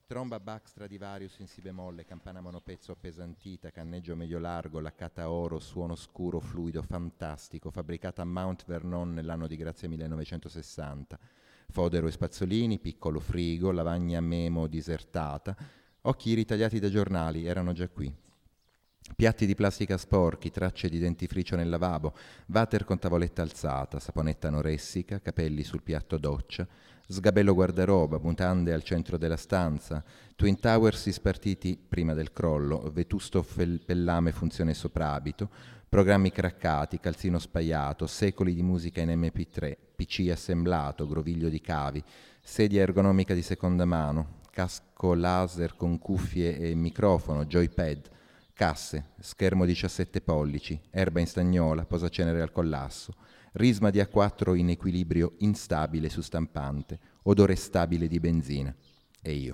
Tromba Bach Stradivarius in si bemolle, campana monopezzo appesantita, canneggio medio largo, laccata oro, suono scuro, fluido, fantastico, fabbricata a Mount Vernon nell'anno di grazia 1960. Fodero e spazzolini, piccolo frigo, lavagna memo disertata, occhi ritagliati da giornali, erano già qui. Piatti di plastica sporchi, tracce di dentifricio nel lavabo, water con tavoletta alzata, saponetta anoressica, capelli sul piatto doccia, sgabello guardaroba, mutande al centro della stanza, Twin Towers spartiti prima del crollo, vetusto pellame funzione soprabito, programmi craccati, calzino spaiato, secoli di musica in MP3, PC assemblato, groviglio di cavi, sedia ergonomica di seconda mano, casco laser con cuffie e microfono, joypad, casse, schermo 17 pollici, erba in stagnola, posacenere al collasso, risma di A4 in equilibrio instabile su stampante, odore stabile di benzina. E io.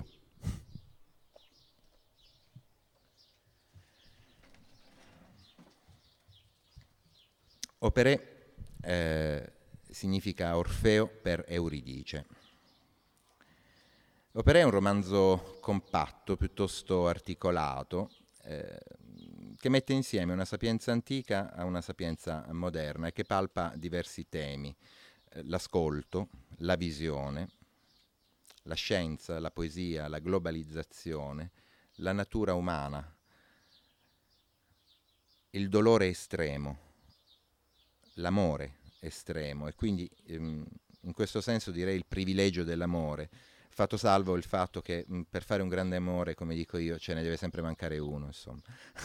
Opere significa Orfeo per Euridice. Opere è un romanzo compatto, piuttosto articolato, che mette insieme una sapienza antica a una sapienza moderna e che palpa diversi temi, l'ascolto, la visione, la scienza, la poesia, la globalizzazione, la natura umana, il dolore estremo, l'amore estremo e quindi in questo senso direi il privilegio dell'amore, fatto salvo il fatto che per fare un grande amore, come dico io, ce ne deve sempre mancare uno, insomma.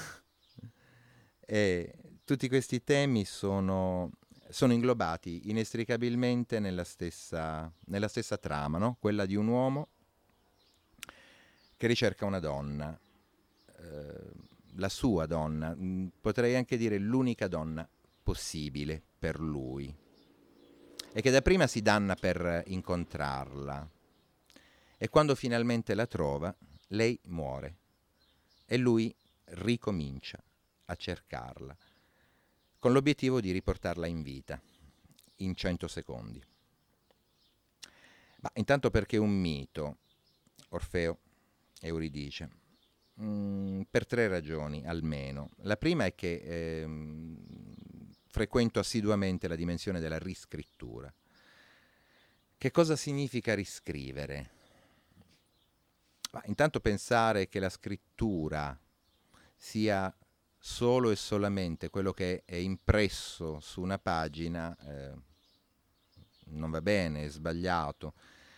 E tutti questi temi sono inglobati inestricabilmente nella stessa trama, no? Quella di un uomo che ricerca una donna, la sua donna, potrei anche dire l'unica donna possibile per lui, e che dapprima si danna per incontrarla. E quando finalmente la trova, lei muore e lui ricomincia a cercarla, con l'obiettivo di riportarla in vita, in 100 secondi. Ma intanto perché un mito, Orfeo, Euridice, per 3 ragioni almeno. La prima è che frequento assiduamente la dimensione della riscrittura. Che cosa significa riscrivere? Intanto pensare che la scrittura sia solo e solamente quello che è impresso su una pagina non va bene, è sbagliato.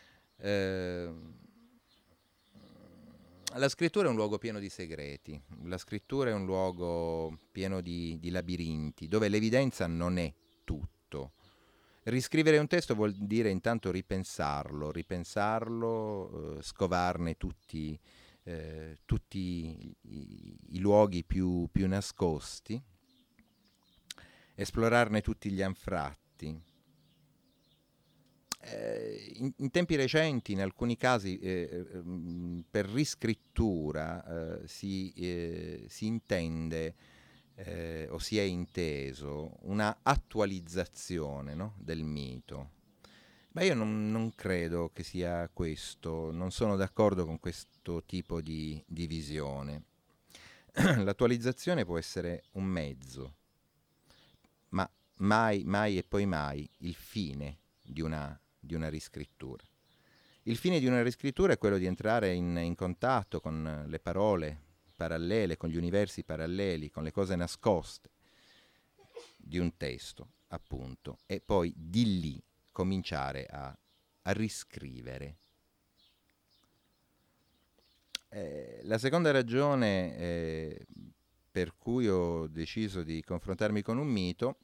La scrittura è un luogo pieno di segreti, la scrittura è un luogo pieno di labirinti, dove l'evidenza non è tutto. Riscrivere un testo vuol dire intanto ripensarlo, scovarne tutti i luoghi più nascosti, esplorarne tutti gli anfratti. In tempi recenti, in alcuni casi, per riscrittura si intende o si è inteso una attualizzazione, no, del mito. Ma io non credo che sia questo, non sono d'accordo con questo tipo di visione. L'attualizzazione può essere un mezzo, ma mai e poi mai il fine di una riscrittura. Il fine di una riscrittura è quello di entrare in contatto con le parole parallele, con gli universi paralleli, con le cose nascoste di un testo, appunto, e poi di lì cominciare a riscrivere. La seconda ragione per cui ho deciso di confrontarmi con un mito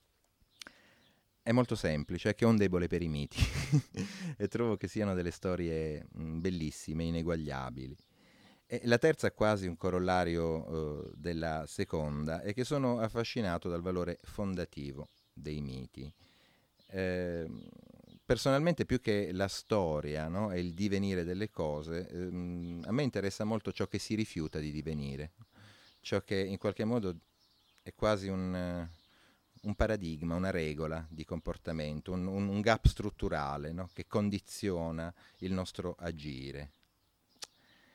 è molto semplice, è che ho un debole per i miti e trovo che siano delle storie bellissime, ineguagliabili. E la terza è quasi un corollario della seconda, è che sono affascinato dal valore fondativo dei miti. Personalmente più che la storia, no, e il divenire delle cose, a me interessa molto ciò che si rifiuta di divenire, ciò che in qualche modo è quasi un paradigma, una regola di comportamento, un gap strutturale, no, che condiziona il nostro agire.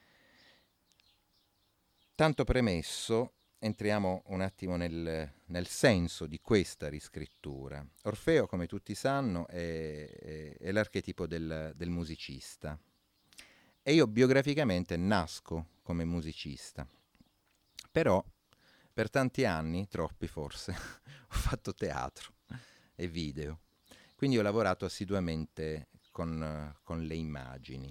Tanto premesso, entriamo un attimo nel senso di questa riscrittura. Orfeo, come tutti sanno, è l'archetipo del musicista. E io biograficamente nasco come musicista. Però per tanti anni, troppi forse, ho fatto teatro e video. Quindi ho lavorato assiduamente con le immagini.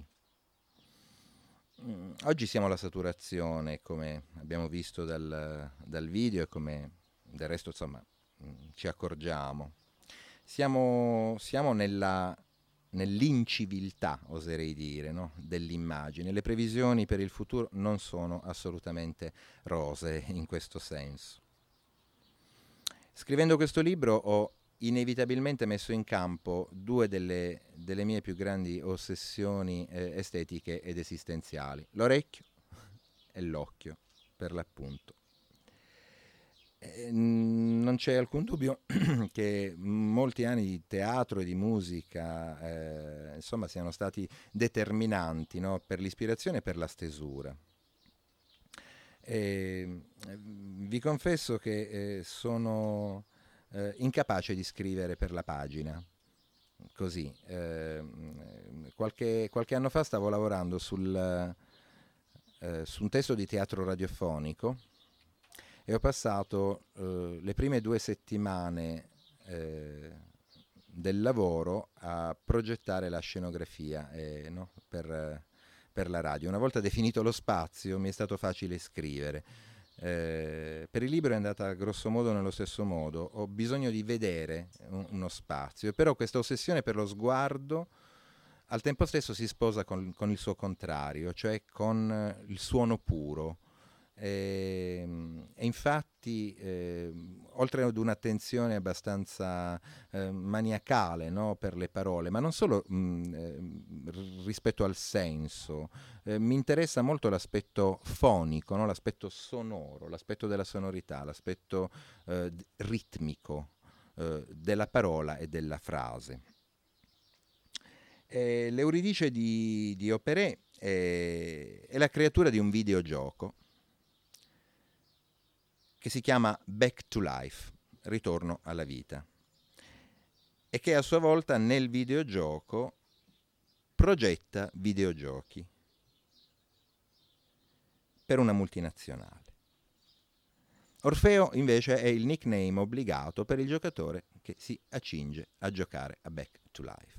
Oggi siamo alla saturazione, come abbiamo visto dal video e come del resto, insomma, ci accorgiamo. Siamo nell'inciviltà, oserei dire, no? Dell'immagine. Le previsioni per il futuro non sono assolutamente rosee in questo senso. Scrivendo questo libro ho inevitabilmente messo in campo due delle mie più grandi ossessioni estetiche ed esistenziali: l'orecchio e l'occhio, per l'appunto. Non c'è alcun dubbio che molti anni di teatro e di musica insomma siano stati determinanti, no? Per l'ispirazione e per la stesura. Vi confesso che sono incapace di scrivere per la pagina, così. Qualche anno fa stavo lavorando su un testo di teatro radiofonico e ho passato le prime 2 settimane del lavoro a progettare la scenografia no? Per la radio. Una volta definito lo spazio mi è stato facile scrivere. Per il libro è andata grosso modo nello stesso modo. Ho bisogno di vedere uno spazio, però questa ossessione per lo sguardo al tempo stesso si sposa con il suo contrario, cioè con il suono puro. E infatti, oltre ad un'attenzione abbastanza maniacale, no, per le parole, ma non solo rispetto al senso, mi interessa molto l'aspetto fonico, no, l'aspetto sonoro, l'aspetto della sonorità, l'aspetto ritmico della parola e della frase. L'Euridice di Operé è la creatura di un videogioco che si chiama Back to Life, ritorno alla vita, e che a sua volta nel videogioco progetta videogiochi per una multinazionale. Orfeo invece è il nickname obbligato per il giocatore che si accinge a giocare a Back to Life.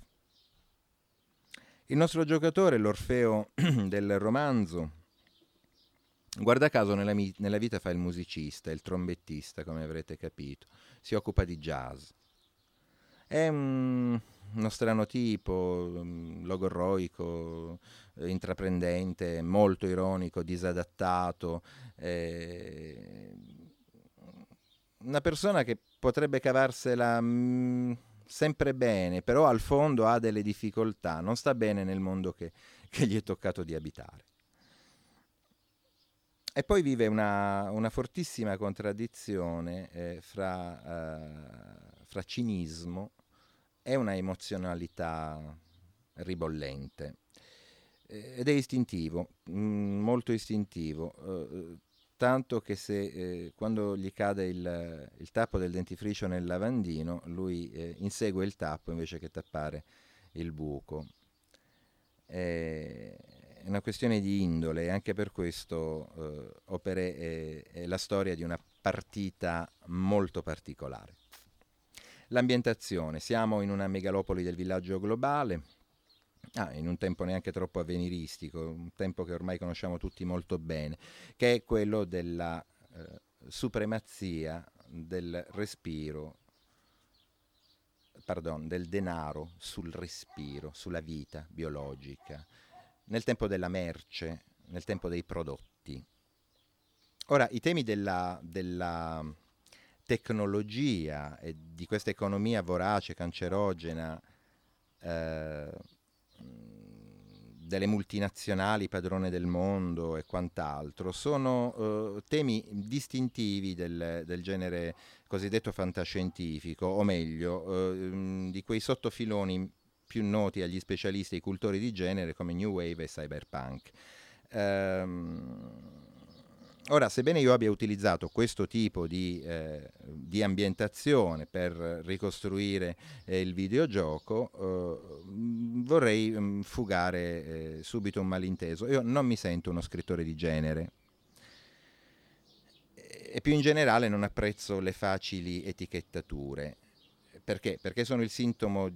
Il nostro giocatore, l'Orfeo del romanzo, guarda caso nella vita fa il musicista, il trombettista, come avrete capito, si occupa di jazz. È uno strano tipo, logorroico, intraprendente, molto ironico, disadattato, una persona che potrebbe cavarsela sempre bene, però al fondo ha delle difficoltà, non sta bene nel mondo che gli è toccato di abitare. E poi vive una fortissima contraddizione fra cinismo e una emozionalità ribollente. Ed è istintivo, molto istintivo, tanto che quando gli cade il tappo del dentifricio nel lavandino, lui insegue il tappo invece che tappare il buco. È una questione di indole, e anche per questo Operé è la storia di una partita molto particolare. L'ambientazione: siamo in una megalopoli del villaggio globale, in un tempo neanche troppo avveniristico, un tempo che ormai conosciamo tutti molto bene, che è quello della supremazia del denaro sul respiro, sulla vita biologica, nel tempo della merce, nel tempo dei prodotti. Ora, i temi della tecnologia e di questa economia vorace, cancerogena, delle multinazionali padrone del mondo e quant'altro, sono temi distintivi del genere cosiddetto fantascientifico, o meglio, di quei sottofiloni più noti agli specialisti e ai cultori di genere come New Wave e Cyberpunk. Ora, sebbene io abbia utilizzato questo tipo di ambientazione per ricostruire il videogioco, vorrei fugare subito un malinteso. Io non mi sento uno scrittore di genere e più in generale non apprezzo le facili etichettature. Perché? Perché sono il sintomo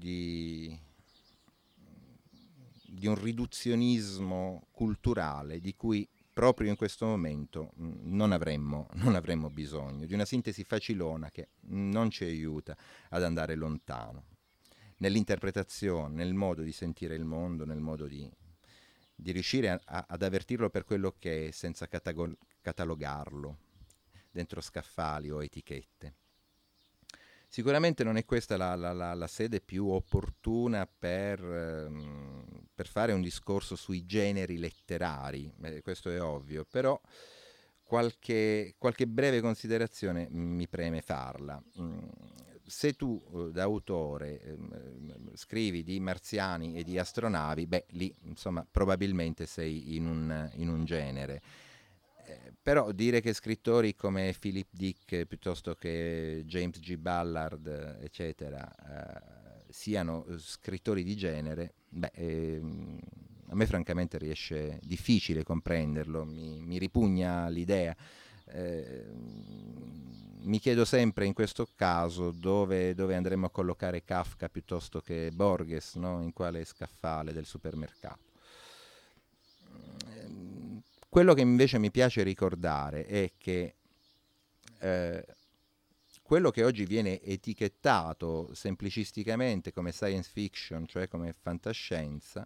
di un riduzionismo culturale di cui proprio in questo momento non avremmo bisogno, di una sintesi facilona che non ci aiuta ad andare lontano nell'interpretazione, nel modo di sentire il mondo, nel modo di riuscire ad avvertirlo per quello che è senza catalogarlo dentro scaffali o etichette. Sicuramente non è questa la sede più opportuna per fare un discorso sui generi letterari, questo è ovvio, però qualche breve considerazione mi preme farla. Se tu da autore scrivi di marziani e di astronavi, beh, lì insomma probabilmente sei in un genere. Però dire che scrittori come Philip Dick piuttosto che James G. Ballard, eccetera, siano scrittori di genere, beh, a me francamente riesce difficile comprenderlo, mi ripugna l'idea. Mi chiedo sempre in questo caso dove andremo a collocare Kafka piuttosto che Borges, no? In quale scaffale del supermercato. Quello che invece mi piace ricordare è che quello che oggi viene etichettato semplicisticamente come science fiction, cioè come fantascienza,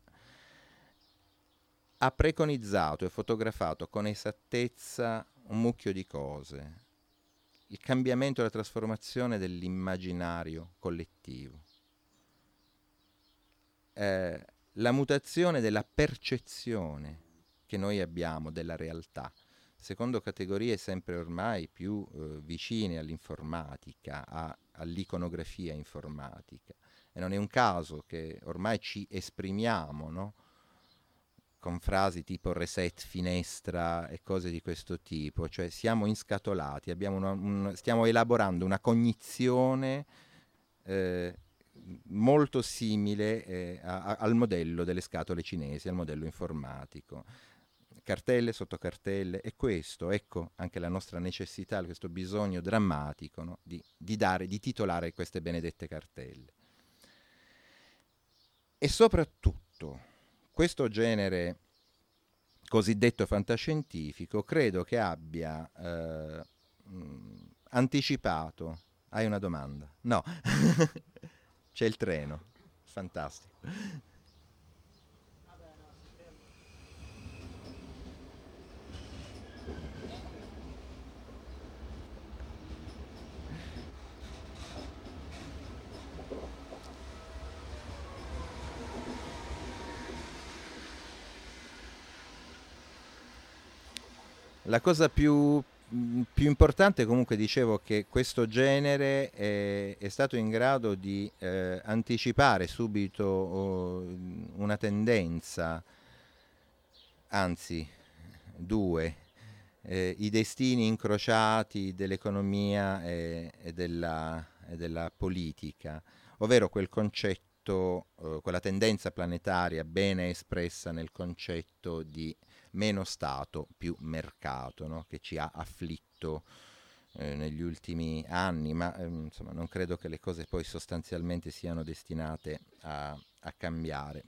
ha preconizzato e fotografato con esattezza un mucchio di cose. Il cambiamento e la trasformazione dell'immaginario collettivo. La mutazione della percezione che noi abbiamo della realtà, secondo categorie sempre ormai più vicine all'informatica, all'iconografia informatica. E non è un caso che ormai ci esprimiamo, no? Con frasi tipo reset finestra e cose di questo tipo, cioè siamo inscatolati, stiamo elaborando una cognizione molto simile al modello delle scatole cinesi, al modello informatico. Cartelle sotto cartelle, e questo, ecco anche la nostra necessità, questo bisogno drammatico, no? di titolare queste benedette cartelle. E soprattutto questo genere cosiddetto fantascientifico credo che abbia anticipato. Hai una domanda? No. C'è il treno, fantastico. La cosa più importante, comunque, dicevo che questo genere è stato in grado di anticipare subito una tendenza, anzi due, i destini incrociati dell'economia e della politica, ovvero quel concetto, quella tendenza planetaria bene espressa nel concetto di meno Stato, più mercato, no? Che ci ha afflitto negli ultimi anni, ma insomma non credo che le cose poi sostanzialmente siano destinate a cambiare.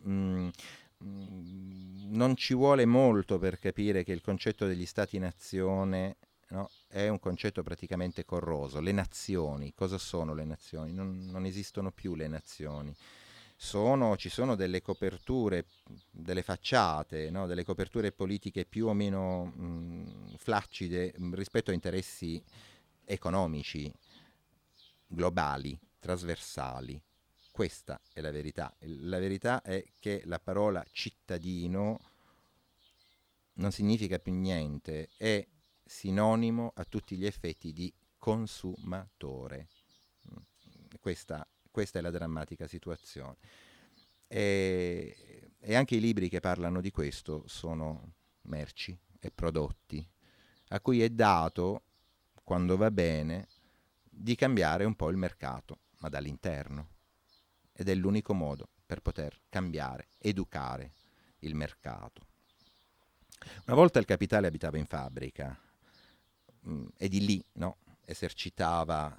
Non ci vuole molto per capire che il concetto degli stati-nazione, no, è un concetto praticamente corroso. Le nazioni, cosa sono le nazioni? Non esistono più le nazioni. Ci sono delle coperture, delle facciate, no? Delle coperture politiche più o meno flaccide rispetto a interessi economici globali, trasversali. Questa è la verità. La verità è che la parola cittadino non significa più niente, è sinonimo a tutti gli effetti di consumatore. Questa è la drammatica situazione. E anche i libri che parlano di questo sono merci e prodotti. a cui è dato, quando va bene, di cambiare un po' il mercato, ma dall'interno. Ed è l'unico modo per poter cambiare, educare il mercato. Una volta il capitale abitava in fabbrica e di lì, no, esercitava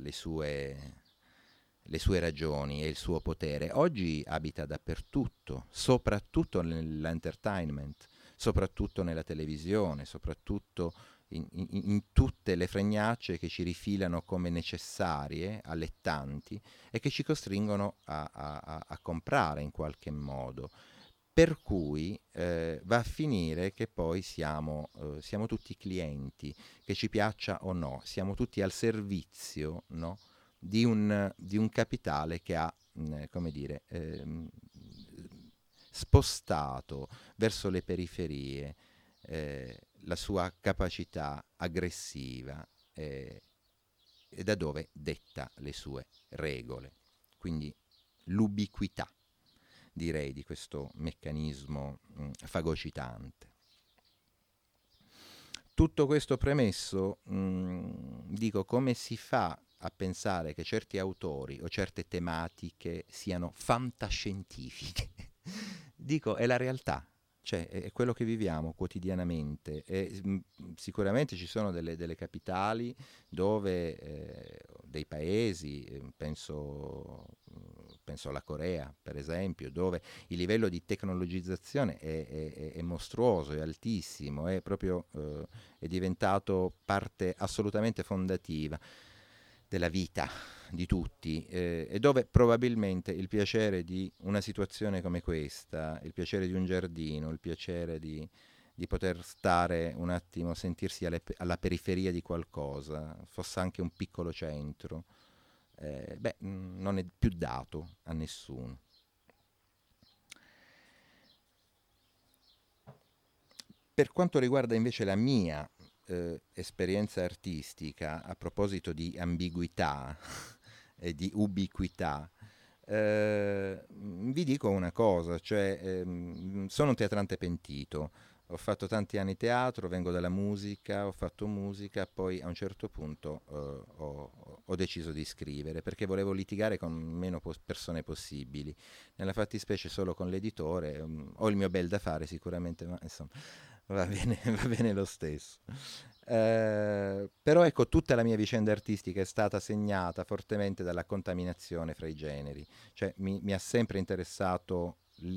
le sue ragioni e il suo potere. Oggi abita dappertutto, soprattutto nell'entertainment, soprattutto nella televisione, soprattutto in tutte le fregnacce che ci rifilano come necessarie, allettanti, e che ci costringono a comprare in qualche modo. Per cui va a finire che poi siamo tutti clienti, che ci piaccia o no, siamo tutti al servizio, no, di un capitale che ha, come dire, spostato verso le periferie la sua capacità aggressiva e da dove detta le sue regole. Quindi l'ubiquità, direi, di questo meccanismo fagocitante. Tutto questo premesso, dico, come si fa a pensare che certi autori o certe tematiche siano fantascientifiche? Dico, è la realtà, cioè è quello che viviamo quotidianamente e sicuramente ci sono delle capitali dove, dei paesi, penso alla Corea per esempio, dove il livello di tecnologizzazione è mostruoso, è altissimo, è diventato parte assolutamente fondativa della vita di tutti e dove probabilmente il piacere di una situazione come questa, il piacere di un giardino, il piacere di poter stare un attimo, sentirsi alla periferia di qualcosa, fosse anche un piccolo centro, non è più dato a nessuno. Per quanto riguarda invece la mia esperienza artistica, a proposito di ambiguità e di ubiquità, vi dico una cosa, cioè sono un teatrante pentito, ho fatto tanti anni teatro, vengo dalla musica, ho fatto musica, poi a un certo punto ho deciso di scrivere perché volevo litigare con meno persone possibili, nella fattispecie solo con l'editore, ho il mio bel da fare sicuramente, ma insomma va bene lo stesso. Però ecco, tutta la mia vicenda artistica è stata segnata fortemente dalla contaminazione fra i generi, cioè mi ha sempre interessato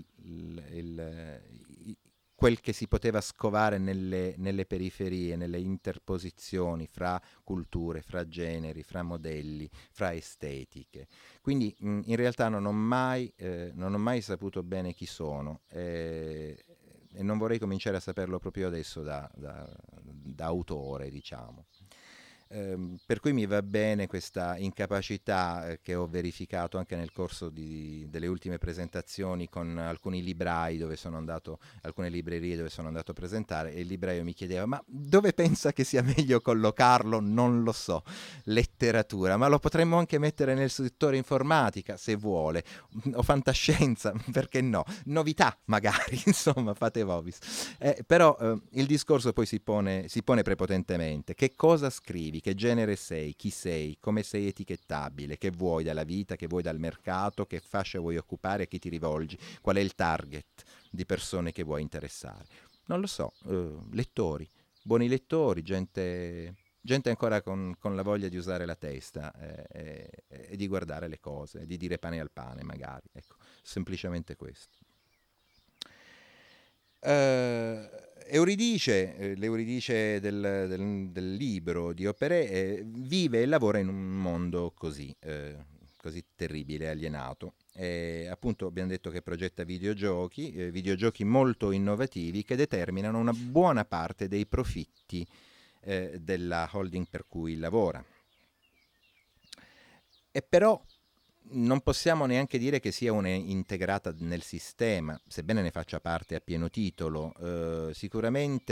quel che si poteva scovare nelle periferie, nelle interposizioni fra culture, fra generi, fra modelli, fra estetiche. Quindi in realtà non ho mai saputo bene chi sono e non vorrei cominciare a saperlo proprio adesso da autore, diciamo. Per cui mi va bene questa incapacità che ho verificato anche nel corso delle ultime presentazioni con alcuni librai dove sono andato, alcune librerie dove sono andato a presentare e il libraio mi chiedeva ma dove pensa che sia meglio collocarlo? Non lo so, letteratura, ma lo potremmo anche mettere nel settore informatica se vuole, o fantascienza, perché no? Novità magari, insomma, fate vobis. Però il discorso poi si pone prepotentemente. Che cosa scrivi? Che genere sei? Chi sei? Come sei etichettabile? Che vuoi dalla vita? Che vuoi dal mercato? Che fascia vuoi occupare? A chi ti rivolgi? Qual è il target di persone che vuoi interessare? Non lo so. Lettori, buoni lettori, gente ancora con la voglia di usare la testa e di guardare le cose, di dire pane al pane magari. Ecco, semplicemente questo. Euridice, l'Euridice del libro di Opere, vive e lavora in un mondo così terribile, alienato. Appunto abbiamo detto che progetta videogiochi molto innovativi che determinano una buona parte dei profitti della holding per cui lavora. E però non possiamo neanche dire che sia integrata nel sistema, sebbene ne faccia parte a pieno titolo. Sicuramente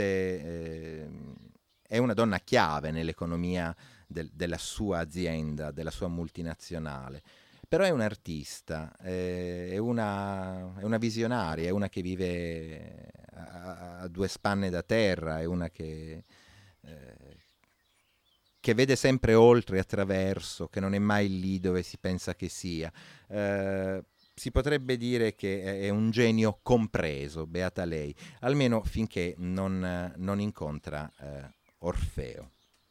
è una donna chiave nell'economia della sua azienda, della sua multinazionale. Però è un'artista, è una visionaria, è una che vive a due spanne da terra, è una che che vede sempre oltre, attraverso, che non è mai lì dove si pensa che sia. Si potrebbe dire che è un genio compreso, beata lei, almeno finché non incontra Orfeo.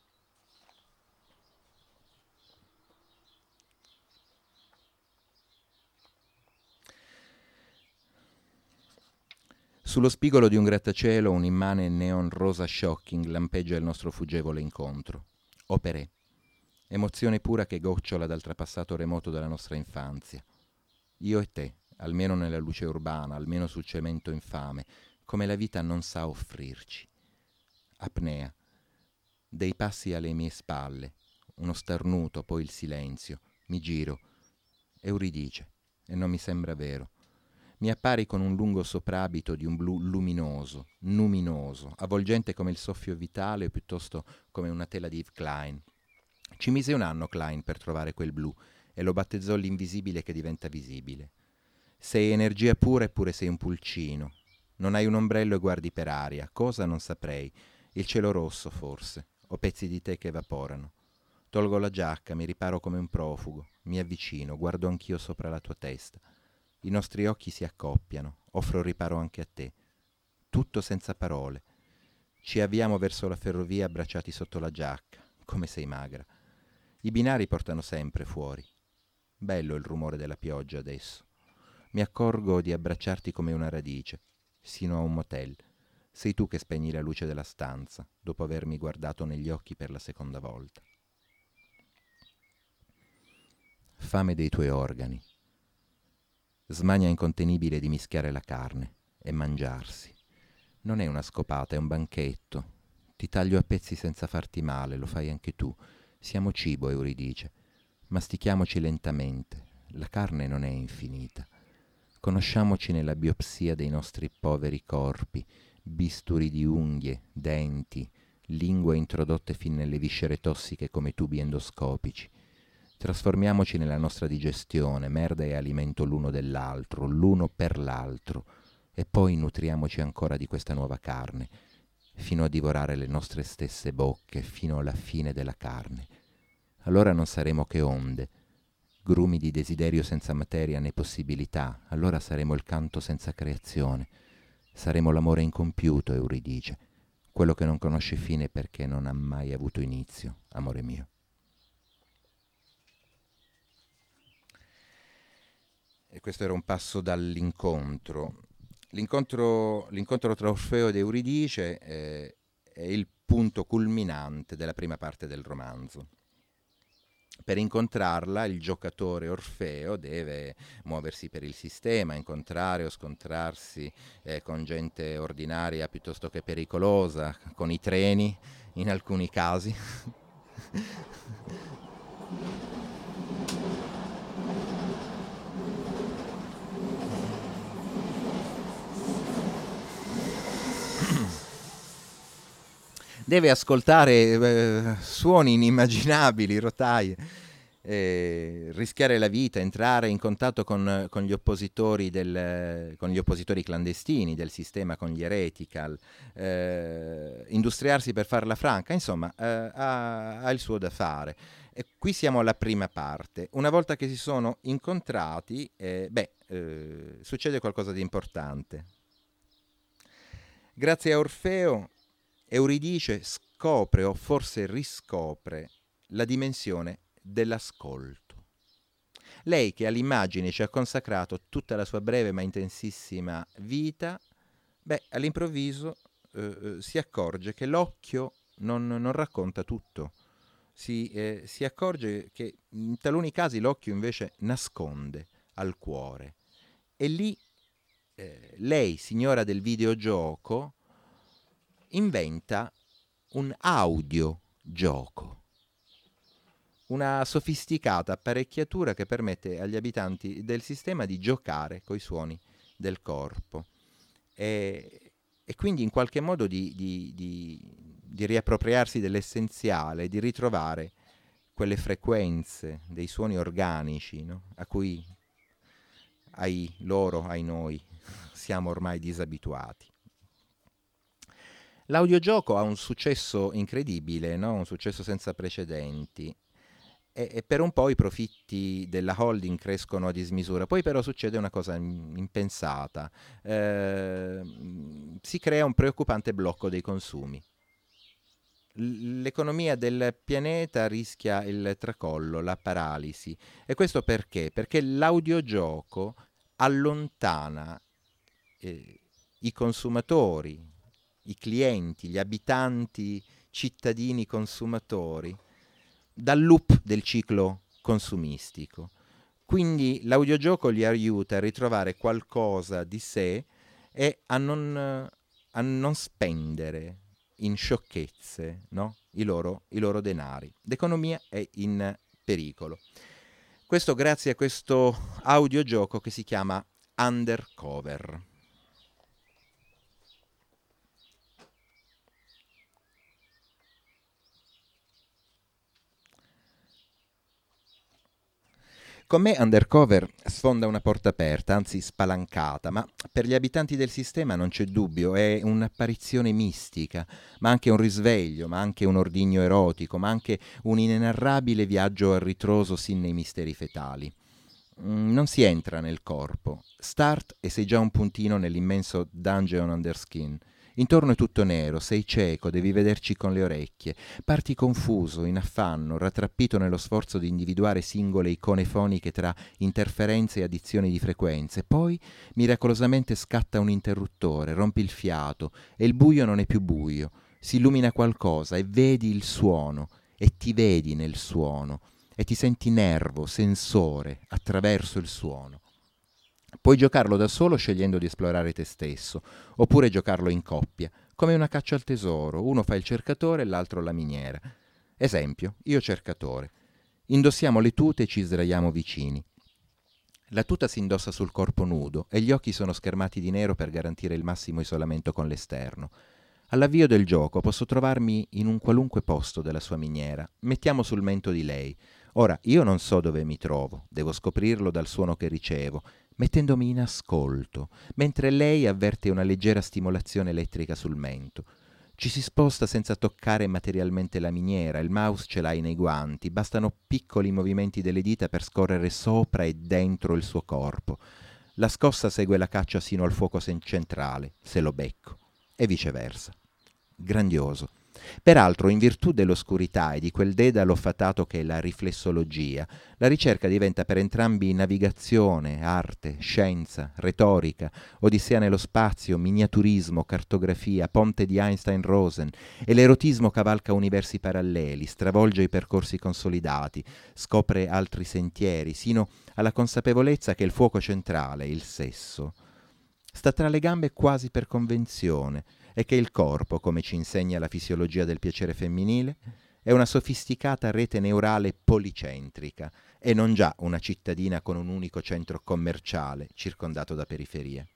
Sullo spigolo di un grattacielo un immane neon rosa shocking lampeggia il nostro fuggevole incontro. Opere. Emozione pura che gocciola dal trapassato remoto della nostra infanzia. Io e te, almeno nella luce urbana, almeno sul cemento infame, come la vita non sa offrirci. Apnea. Dei passi alle mie spalle, uno starnuto, poi il silenzio. Mi giro. Euridice. E non mi sembra vero. Mi appari con un lungo soprabito di un blu luminoso, numinoso, avvolgente come il soffio vitale o piuttosto come una tela di Yves Klein. Ci mise un anno Klein per trovare quel blu e lo battezzò l'invisibile che diventa visibile. Sei energia pura eppure sei un pulcino. Non hai un ombrello e guardi per aria. Cosa non saprei. Il cielo rosso forse, o pezzi di te che evaporano. Tolgo la giacca, mi riparo come un profugo, mi avvicino, guardo anch'io sopra la tua testa. I nostri occhi si accoppiano, offro riparo anche a te. Tutto senza parole. Ci avviamo verso la ferrovia abbracciati sotto la giacca. Come sei magra. I binari portano sempre fuori. Bello il rumore della pioggia adesso. Mi accorgo di abbracciarti come una radice, sino a un motel. Sei tu che spegni la luce della stanza, dopo avermi guardato negli occhi per la seconda volta. Fame dei tuoi organi. Smania incontenibile di mischiare la carne e mangiarsi. Non è una scopata, è un banchetto. Ti taglio a pezzi senza farti male, lo fai anche tu. Siamo cibo, Euridice. Mastichiamoci lentamente. La carne non è infinita. Conosciamoci nella biopsia dei nostri poveri corpi, bisturi di unghie, denti, lingue introdotte fin nelle viscere tossiche come tubi endoscopici. Trasformiamoci nella nostra digestione, merda e alimento l'uno dell'altro, l'uno per l'altro, e poi nutriamoci ancora di questa nuova carne, fino a divorare le nostre stesse bocche, fino alla fine della carne. Allora non saremo che onde, grumi di desiderio senza materia né possibilità, allora saremo il canto senza creazione, saremo l'amore incompiuto, Euridice, quello che non conosce fine perché non ha mai avuto inizio, amore mio. E questo era un passo dall'incontro. L'incontro tra Orfeo ed Euridice è il punto culminante della prima parte del romanzo. Per incontrarla il giocatore Orfeo deve muoversi per il sistema, incontrare o scontrarsi con gente ordinaria piuttosto che pericolosa, con i treni in alcuni casi. Deve ascoltare suoni inimmaginabili, rotaie, rischiare la vita, entrare in contatto con gli oppositori con gli oppositori clandestini del sistema, con gli heretical, industriarsi per farla franca, insomma, ha il suo da fare. E qui siamo alla prima parte. Una volta che si sono incontrati, succede qualcosa di importante. Grazie a Orfeo, Euridice scopre o forse riscopre la dimensione dell'ascolto. Lei che all'immagine ci ha consacrato tutta la sua breve ma intensissima vita, all'improvviso si accorge che l'occhio non racconta tutto. Si accorge che in taluni casi l'occhio invece nasconde al cuore. E lì lei, signora del videogioco, inventa un audiogioco, una sofisticata apparecchiatura che permette agli abitanti del sistema di giocare coi suoni del corpo e quindi in qualche modo di riappropriarsi dell'essenziale, di ritrovare quelle frequenze dei suoni organici, no? A cui ai noi siamo ormai disabituati. L'audiogioco ha un successo incredibile, no? Un successo senza precedenti. E per un po' i profitti della holding crescono a dismisura. Poi però succede una cosa impensata. Si crea un preoccupante blocco dei consumi. L'economia del pianeta rischia il tracollo, la paralisi. E questo perché? Perché l'audiogioco allontana i consumatori, i clienti, gli abitanti, cittadini consumatori dal loop del ciclo consumistico. Quindi l'audiogioco gli aiuta a ritrovare qualcosa di sé e a non spendere in sciocchezze, no? i loro denari. L'economia è in pericolo. Questo grazie a questo audiogioco che si chiama Undercover. Con me Undercover sfonda una porta aperta, anzi spalancata, ma per gli abitanti del sistema non c'è dubbio, è un'apparizione mistica, ma anche un risveglio, ma anche un ordigno erotico, ma anche un inenarrabile viaggio a ritroso sin nei misteri fetali. Non si entra nel corpo. Start e sei già un puntino nell'immenso dungeon under skin. Intorno è tutto nero, sei cieco, devi vederci con le orecchie. Parti confuso, in affanno, rattrappito nello sforzo di individuare singole icone foniche tra interferenze e addizioni di frequenze. Poi, miracolosamente scatta un interruttore, rompi il fiato e il buio non è più buio. Si illumina qualcosa e vedi il suono e ti vedi nel suono e ti senti nervo, sensore, attraverso il suono. Puoi giocarlo da solo scegliendo di esplorare te stesso, oppure giocarlo in coppia, come una caccia al tesoro, uno fa il cercatore e l'altro la miniera. Esempio, io cercatore. Indossiamo le tute e ci sdraiamo vicini. La tuta si indossa sul corpo nudo e gli occhi sono schermati di nero per garantire il massimo isolamento con l'esterno. All'avvio del gioco posso trovarmi in un qualunque posto della sua miniera. Mettiamo sul mento di lei. Ora, io non so dove mi trovo, devo scoprirlo dal suono che ricevo, mettendomi in ascolto, mentre lei avverte una leggera stimolazione elettrica sul mento. Ci si sposta senza toccare materialmente la miniera, il mouse ce l'hai nei guanti, bastano piccoli movimenti delle dita per scorrere sopra e dentro il suo corpo. La scossa segue la caccia sino al fuoco centrale, se lo becco, e viceversa. Grandioso. Peraltro, in virtù dell'oscurità e di quel dedalo fatato che è la riflessologia, la ricerca diventa per entrambi navigazione, arte, scienza, retorica, odissea nello spazio, miniaturismo, cartografia, ponte di Einstein-Rosen, e l'erotismo cavalca universi paralleli, stravolge i percorsi consolidati, scopre altri sentieri, sino alla consapevolezza che il fuoco centrale, il sesso, sta tra le gambe quasi per convenzione, e che il corpo, come ci insegna la fisiologia del piacere femminile, è una sofisticata rete neurale policentrica e non già una cittadina con un unico centro commerciale circondato da periferie.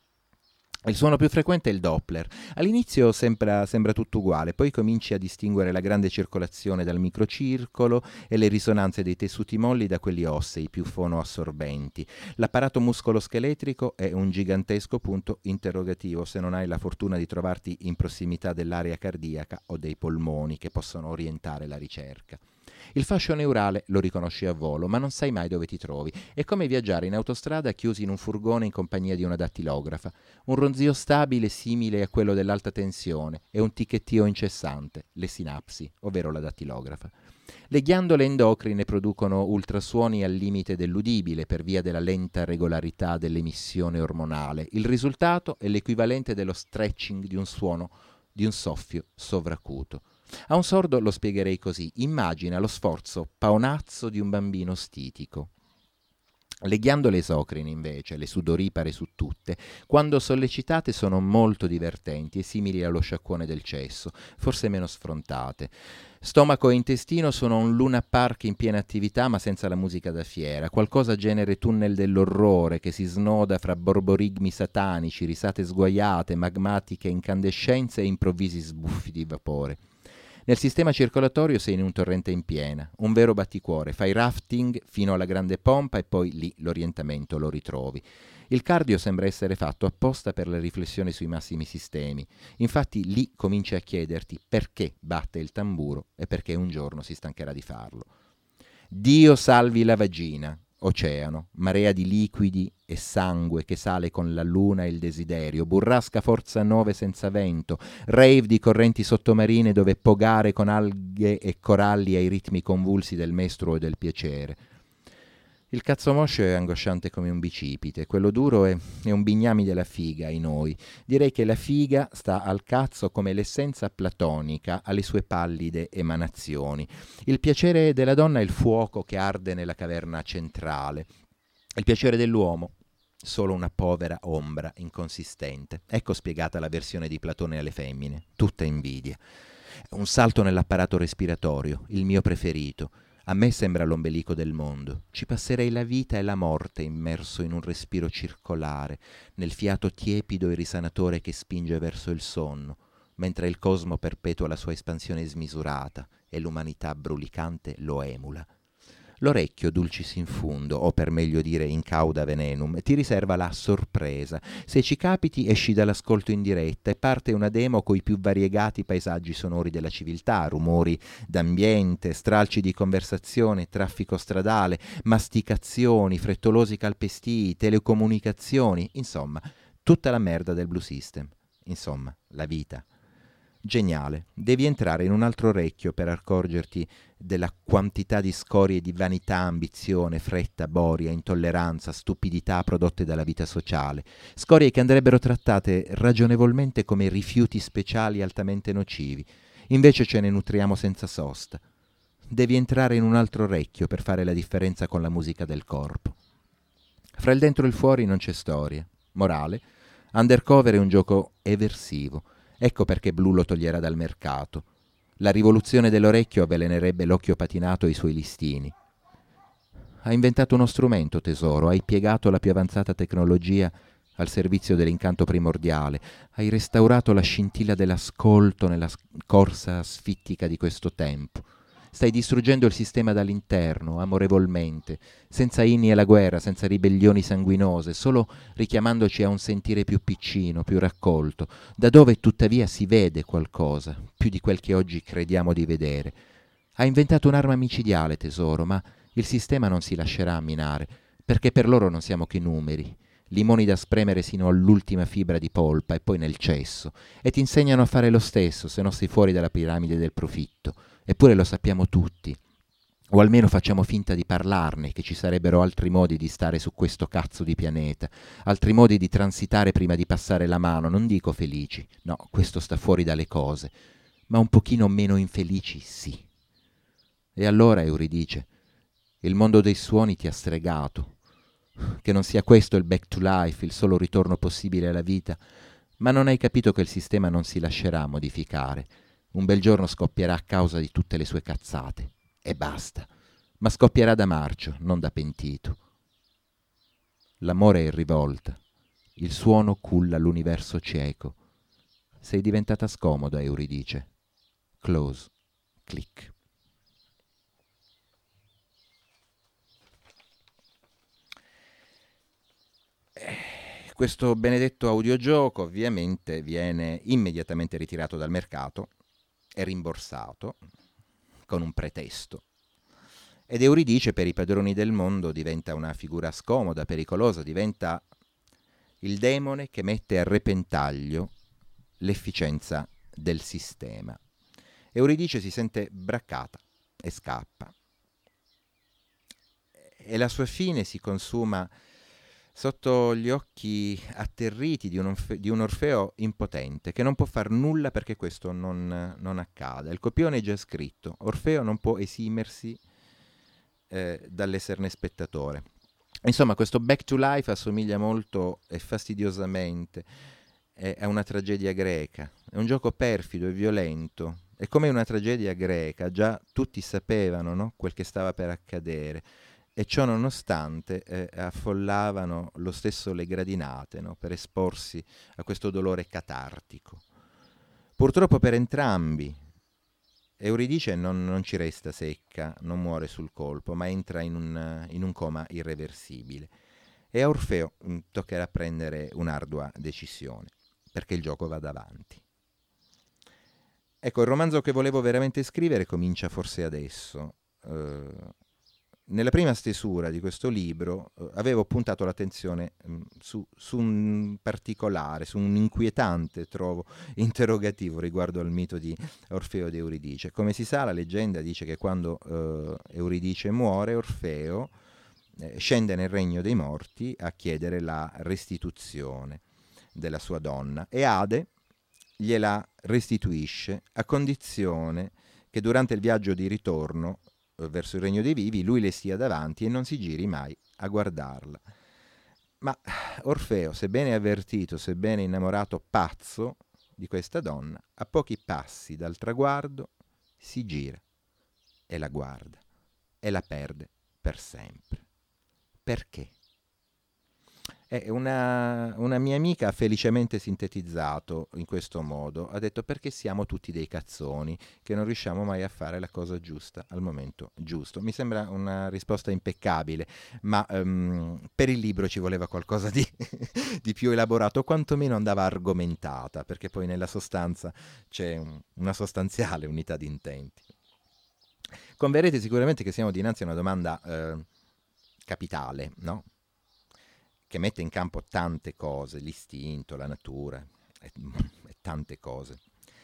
Il suono più frequente è il Doppler. All'inizio sembra tutto uguale, poi cominci a distinguere la grande circolazione dal microcircolo e le risonanze dei tessuti molli da quelli ossei più fonoassorbenti. L'apparato muscoloscheletrico è un gigantesco punto interrogativo se non hai la fortuna di trovarti in prossimità dell'area cardiaca o dei polmoni che possono orientare la ricerca. Il fascio neurale lo riconosci a volo, ma non sai mai dove ti trovi. È come viaggiare in autostrada chiusi in un furgone in compagnia di una dattilografa. Un ronzio stabile simile a quello dell'alta tensione e un ticchettio incessante, le sinapsi, ovvero la dattilografa. Le ghiandole endocrine producono ultrasuoni al limite dell'udibile per via della lenta regolarità dell'emissione ormonale. Il risultato è l'equivalente dello stretching di un suono, di un soffio sovracuto. A un sordo lo spiegherei così: immagina lo sforzo paonazzo di un bambino stitico. Le ghiandole esocrine, invece, le sudoripare su tutte, quando sollecitate sono molto divertenti e simili allo sciacquone del cesso, forse meno sfrontate. Stomaco e intestino sono un Luna Park in piena attività ma senza la musica da fiera, qualcosa genere tunnel dell'orrore che si snoda fra borborigmi satanici, risate sguaiate, magmatiche incandescenze e improvvisi sbuffi di vapore. Nel sistema circolatorio sei in un torrente in piena, un vero batticuore, fai rafting fino alla grande pompa e poi lì l'orientamento lo ritrovi. Il cardio sembra essere fatto apposta per la riflessione sui massimi sistemi. Infatti lì cominci a chiederti perché batte il tamburo e perché un giorno si stancherà di farlo. Dio salvi la vagina, oceano, marea di liquidi e sangue che sale con la luna e il desiderio, burrasca forza 9 senza vento, rave di correnti sottomarine dove pogare con alghe e coralli ai ritmi convulsi del mestruo e del piacere. Il cazzo moscio è angosciante come un bicipite, quello duro è un bignami della figa in noi. Direi che la figa sta al cazzo come l'essenza platonica alle sue pallide emanazioni. Il piacere della donna è il fuoco che arde nella caverna centrale. Il piacere dell'uomo, solo una povera ombra inconsistente. Ecco spiegata la versione di Platone alle femmine, tutta invidia. Un salto nell'apparato respiratorio, il mio preferito. A me sembra l'ombelico del mondo. Ci passerei la vita e la morte immerso in un respiro circolare, nel fiato tiepido e risanatore che spinge verso il sonno, mentre il cosmo perpetua la sua espansione smisurata e l'umanità brulicante lo emula. L'orecchio, dulcis in fundo, o per meglio dire in cauda venenum, ti riserva la sorpresa. Se ci capiti esci dall'ascolto in diretta e parte una demo coi più variegati paesaggi sonori della civiltà, rumori d'ambiente, stralci di conversazione, traffico stradale, masticazioni, frettolosi calpestii, telecomunicazioni, insomma, tutta la merda del Blue System. Insomma, la vita. Geniale, devi entrare in un altro orecchio per accorgerti della quantità di scorie di vanità, ambizione, fretta, boria, intolleranza, stupidità prodotte dalla vita sociale, scorie che andrebbero trattate ragionevolmente come rifiuti speciali altamente nocivi, invece ce ne nutriamo senza sosta. Devi entrare in un altro orecchio per fare la differenza con la musica del corpo. Fra il dentro e il fuori non c'è storia. Morale, Undercover è un gioco eversivo. Ecco perché Blue lo toglierà dal mercato. La rivoluzione dell'orecchio avvelenerebbe l'occhio patinato e i suoi listini. Hai inventato uno strumento, tesoro, hai piegato la più avanzata tecnologia al servizio dell'incanto primordiale, hai restaurato la scintilla dell'ascolto nella corsa asfittica di questo tempo. Stai distruggendo il sistema dall'interno, amorevolmente, senza inni alla guerra, senza ribellioni sanguinose, solo richiamandoci a un sentire più piccino, più raccolto, da dove tuttavia si vede qualcosa, più di quel che oggi crediamo di vedere. Hai inventato un'arma micidiale, tesoro, ma il sistema non si lascerà minare, perché per loro non siamo che numeri, limoni da spremere sino all'ultima fibra di polpa e poi nel cesso, e ti insegnano a fare lo stesso se non sei fuori dalla piramide del profitto. Eppure lo sappiamo tutti, o almeno facciamo finta di parlarne, che ci sarebbero altri modi di stare su questo cazzo di pianeta, altri modi di transitare prima di passare la mano, non dico felici, no, questo sta fuori dalle cose, ma un pochino meno infelici sì. E allora, Euridice, il mondo dei suoni ti ha stregato, che non sia questo il back to life, il solo ritorno possibile alla vita, ma non hai capito che il sistema non si lascerà modificare. Un bel giorno scoppierà a causa di tutte le sue cazzate. E basta. Ma scoppierà da marcio, non da pentito. L'amore è in rivolta. Il suono culla l'universo cieco. Sei diventata scomoda, Euridice. Close. Click. Questo benedetto audiogioco ovviamente viene immediatamente ritirato dal mercato e rimborsato con un pretesto. Ed Euridice per i padroni del mondo diventa una figura scomoda, pericolosa, diventa il demone che mette a repentaglio l'efficienza del sistema. Euridice si sente braccata e scappa. E la sua fine si consuma sotto gli occhi atterriti di un Orfeo impotente, che non può far nulla perché questo non accada. Il copione è già scritto, Orfeo non può esimersi dall'esserne spettatore. Insomma, questo Back to Life assomiglia molto e fastidiosamente a una tragedia greca. È un gioco perfido e violento. E come una tragedia greca, già tutti sapevano, no, quel che stava per accadere. E ciò nonostante affollavano lo stesso le gradinate, no, per esporsi a questo dolore catartico. Purtroppo per entrambi, Euridice non ci resta secca, non muore sul colpo, ma entra in un coma irreversibile. e a Orfeo toccherà prendere un'ardua decisione, perché il gioco vada avanti. Ecco, il romanzo che volevo veramente scrivere comincia forse adesso. Nella prima stesura di questo libro avevo puntato l'attenzione su un particolare, su un inquietante, trovo, interrogativo riguardo al mito di Orfeo ed Euridice. Come si sa, la leggenda dice che quando Euridice muore, Orfeo scende nel regno dei morti a chiedere la restituzione della sua donna e Ade gliela restituisce a condizione che durante il viaggio di ritorno verso il regno dei vivi lui le stia davanti e non si giri mai a guardarla. Ma Orfeo, sebbene avvertito, sebbene innamorato pazzo di questa donna, a pochi passi dal traguardo si gira e la guarda e la perde per sempre. Perché? Una mia amica ha felicemente sintetizzato in questo modo, ha detto perché siamo tutti dei cazzoni che non riusciamo mai a fare la cosa giusta al momento giusto. Mi sembra una risposta impeccabile, ma per il libro ci voleva qualcosa di, di più elaborato, quantomeno andava argomentata, perché poi nella sostanza c'è una sostanziale unità di intenti. Converrete sicuramente che siamo dinanzi a una domanda capitale, no? Che mette in campo tante cose, l'istinto, la natura e tante cose.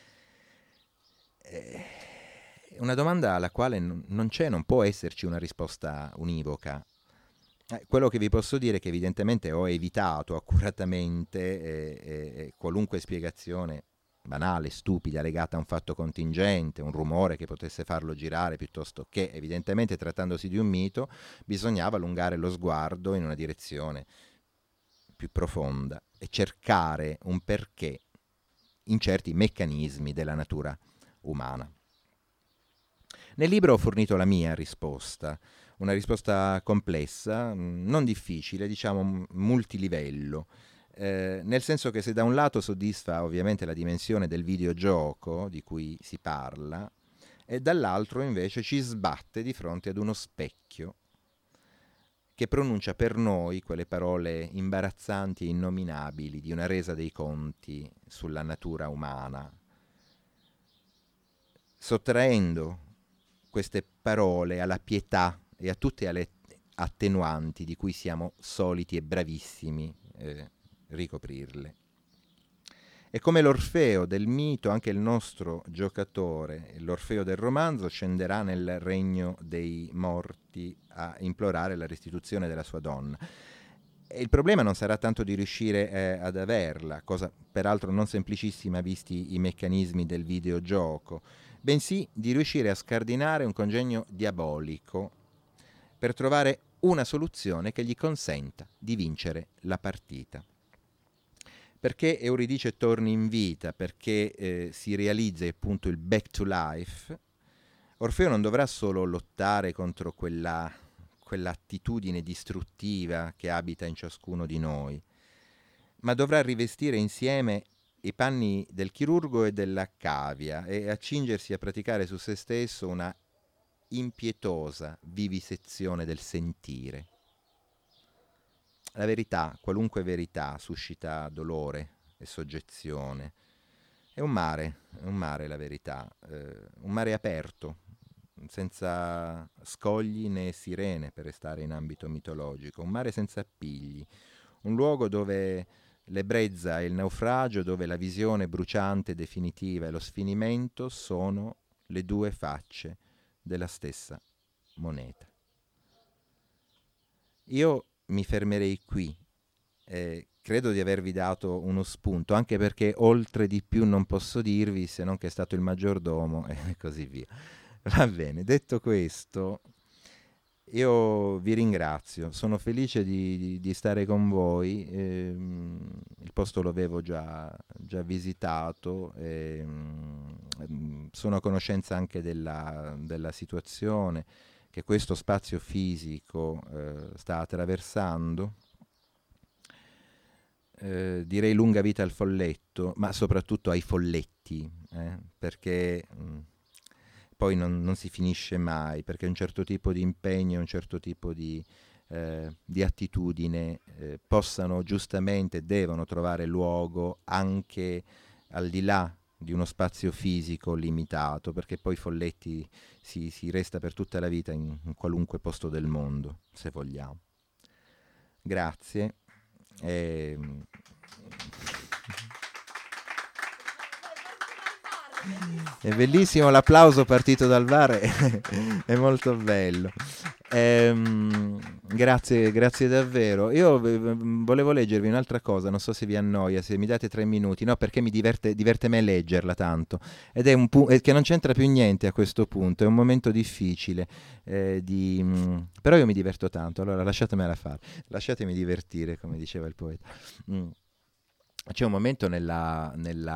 È una domanda alla quale non può esserci una risposta univoca. Quello che vi posso dire è che evidentemente ho evitato accuratamente qualunque spiegazione banale, stupida, legata a un fatto contingente, un rumore che potesse farlo girare, piuttosto che, evidentemente, trattandosi di un mito, bisognava allungare lo sguardo in una direzione più profonda e cercare un perché in certi meccanismi della natura umana. Nel libro ho fornito la mia risposta, una risposta complessa, non difficile, diciamo multilivello, nel senso che se da un lato soddisfa ovviamente la dimensione del videogioco di cui si parla, e dall'altro invece ci sbatte di fronte ad uno specchio che pronuncia per noi quelle parole imbarazzanti e innominabili di una resa dei conti sulla natura umana, sottraendo queste parole alla pietà e a tutte le attenuanti di cui siamo soliti e bravissimi ricoprirle. E come l'Orfeo del mito, anche il nostro giocatore, l'Orfeo del romanzo, scenderà nel regno dei morti a implorare la restituzione della sua donna. E il problema non sarà tanto di riuscire ad averla, cosa peraltro non semplicissima visti i meccanismi del videogioco, bensì di riuscire a scardinare un congegno diabolico per trovare una soluzione che gli consenta di vincere la partita. Perché Euridice torni in vita, perché si realizza appunto il back to life, Orfeo non dovrà solo lottare contro quell'attitudine distruttiva che abita in ciascuno di noi, ma dovrà rivestire insieme i panni del chirurgo e della cavia e accingersi a praticare su se stesso una impietosa vivisezione del sentire. La verità, qualunque verità, suscita dolore e soggezione. È un mare la verità, un mare aperto, senza scogli né sirene, per restare in ambito mitologico, un mare senza appigli, un luogo dove l'ebbrezza e il naufragio, dove la visione bruciante definitiva e lo sfinimento sono le due facce della stessa moneta. Io mi fermerei qui. Credo di avervi dato uno spunto, anche perché oltre di più non posso dirvi, se non che è stato il maggiordomo e così via. Va bene, detto questo, io vi ringrazio, sono felice di stare con voi, il posto lo avevo già visitato, sono a conoscenza anche della situazione che questo spazio fisico sta attraversando. Direi lunga vita al folletto, ma soprattutto ai folletti, perché poi non si finisce mai, perché un certo tipo di impegno, un certo tipo di di attitudine possano giustamente, devono trovare luogo anche al di là di uno spazio fisico limitato, perché poi Folletti si resta per tutta la vita in qualunque posto del mondo, se vogliamo. Grazie. È bellissimo l'applauso partito dal VAR, è molto bello. Grazie, grazie davvero. Io volevo leggervi un'altra cosa, non so se vi annoia, se mi date 3 minuti, no, perché mi diverte me leggerla tanto. Ed è che non c'entra più niente a questo punto, è un momento difficile, però io mi diverto tanto, allora lasciatemela fare, lasciatemi divertire, come diceva il poeta. C'è un momento nella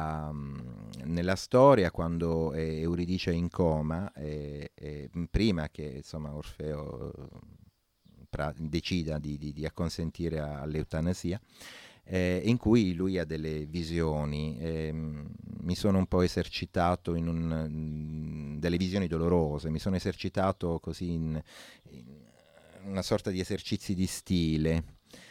storia quando Euridice è in coma, prima che insomma, Orfeo decida di acconsentire all'eutanasia, in cui lui ha delle visioni. Mi sono un po' esercitato in delle visioni dolorose, mi sono esercitato così in una sorta di esercizi di stile.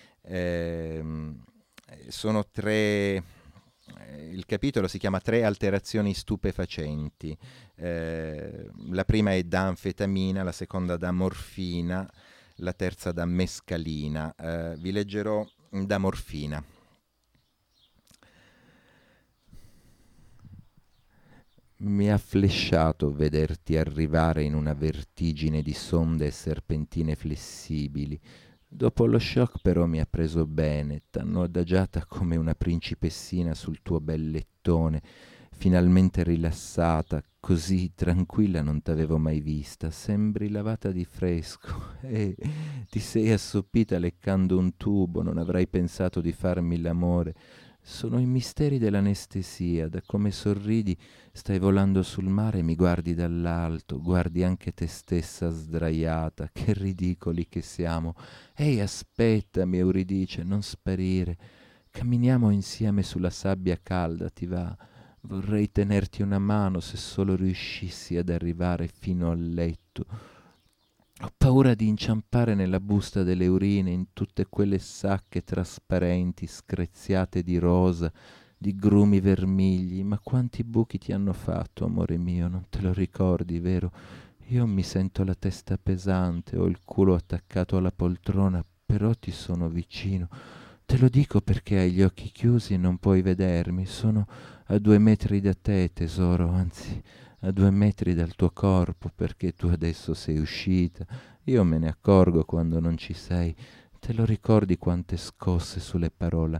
Sono 3, il capitolo si chiama 3 alterazioni stupefacenti. La prima è da anfetamina, la seconda da morfina, la terza da mescalina. Vi leggerò da morfina. Mi ha flesciato vederti arrivare in una vertigine di sonde e serpentine flessibili. Dopo lo shock però mi ha preso bene, t'hanno adagiata come una principessina sul tuo bel lettone, finalmente rilassata, così tranquilla non t'avevo mai vista, sembri lavata di fresco e ti sei assoppita leccando un tubo, non avrai pensato di farmi l'amore. Sono i misteri dell'anestesia, da come sorridi stai volando sul mare e mi guardi dall'alto, guardi anche te stessa sdraiata, che ridicoli che siamo. Ehi, aspettami, Euridice, non sparire. Camminiamo insieme sulla sabbia calda, ti va? Vorrei tenerti una mano se solo riuscissi ad arrivare fino al letto. Ho paura di inciampare nella busta delle urine, in tutte quelle sacche trasparenti, screziate di rosa, di grumi vermigli. Ma quanti buchi ti hanno fatto, amore mio, non te lo ricordi, vero? Io mi sento la testa pesante, ho il culo attaccato alla poltrona, però ti sono vicino. Te lo dico perché hai gli occhi chiusi e non puoi vedermi. Sono a 2 metri da te, tesoro, anzi a 2 metri dal tuo corpo, perché tu adesso sei uscita. Io me ne accorgo quando non ci sei. Te lo ricordi quante scosse sulle parole?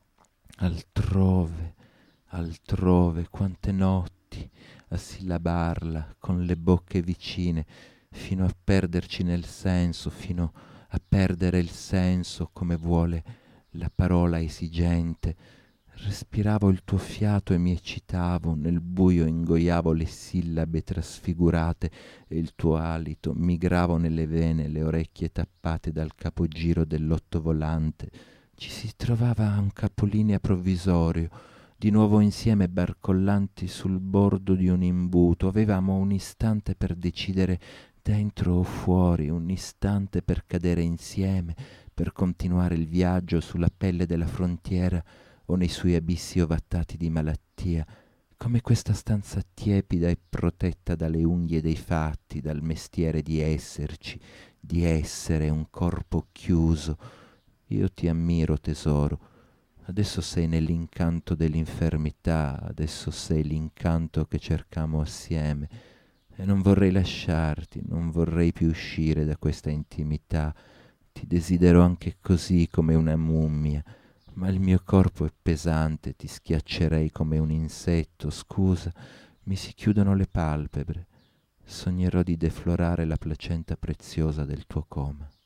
Altrove, altrove, quante notti a sillabarla con le bocche vicine, fino a perderci nel senso, fino a perdere il senso come vuole la parola esigente. Respiravo il tuo fiato e mi eccitavo, nel buio ingoiavo le sillabe trasfigurate e il tuo alito migravo nelle vene, le orecchie tappate dal capogiro dell'ottovolante. Ci si trovava a un capolinea provvisorio, di nuovo insieme barcollanti sul bordo di un imbuto. Avevamo un istante per decidere dentro o fuori, un istante per cadere insieme, per continuare il viaggio sulla pelle della frontiera o nei suoi abissi ovattati di malattia, come questa stanza tiepida e protetta dalle unghie dei fatti, dal mestiere di esserci, di essere un corpo chiuso. Io ti ammiro, tesoro. Adesso sei nell'incanto dell'infermità, adesso sei l'incanto che cercamo assieme. E non vorrei lasciarti, non vorrei più uscire da questa intimità. Ti desidero anche così come una mummia, ma il mio corpo è pesante, ti schiaccerei come un insetto. Scusa, mi si chiudono le palpebre. Sognerò di deflorare la placenta preziosa del tuo coma.